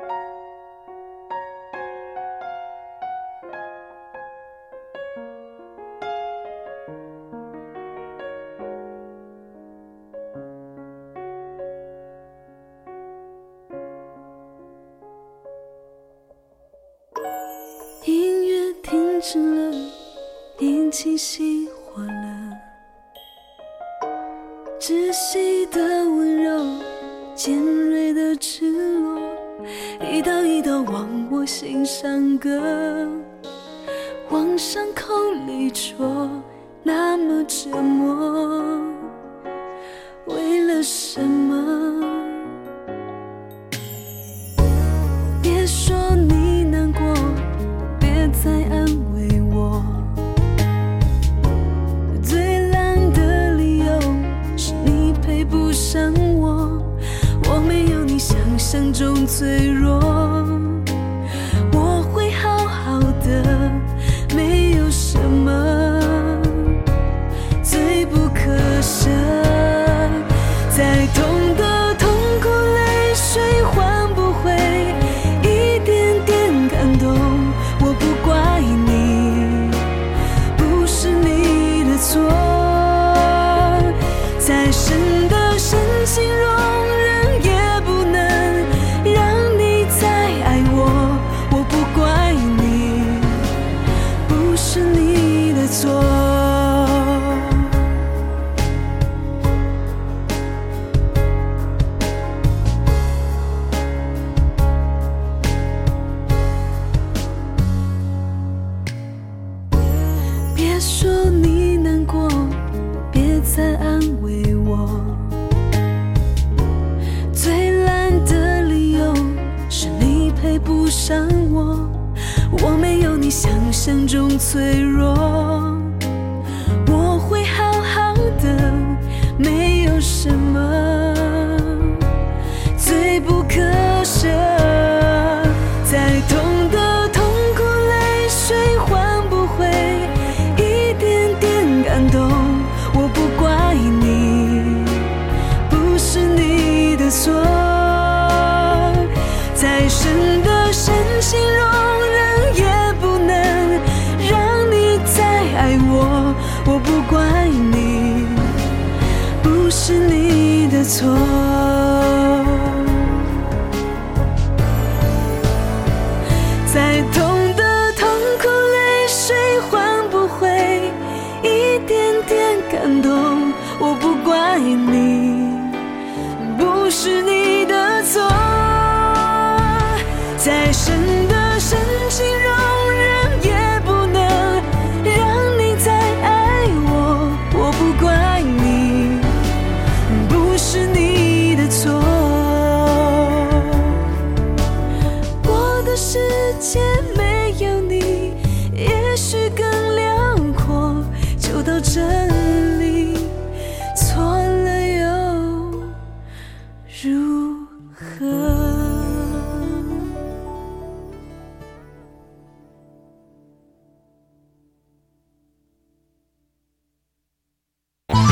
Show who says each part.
Speaker 1: 音乐停止了，引起熄火了，窒息的温柔，尖锐的赤裸，一刀一刀往我心上割，往伤口里戳，那么折磨，为了什么？别说你难过，别再安慰我，最烂的理由是你配不上我，我没有你想象中脆弱，我会好好的，没有什么最不可舍，再痛的痛苦泪水换不回一点点感动，我不怪你，不是你的错，再深的深情容忍也不能让你再爱我，我不怪你，不是你的错。别说你难过，别再安慰我，最烂的理由是你配不上我，我没有你想象中脆弱，我会好好的，没有什么最不可舍，再痛的痛苦泪水换不回一点点感动，我不怪你，不是你的错，再深的深情容忍也不能让你再爱我，我不怪你，不是你的错，再痛的痛苦泪水换不回一点点感动，我不怪你，不是你的错，再深的深情容忍也不能让你再爱我，我不怪你，不是你的错，我的世界没有你也许更辽阔，就到这里，错了又如何？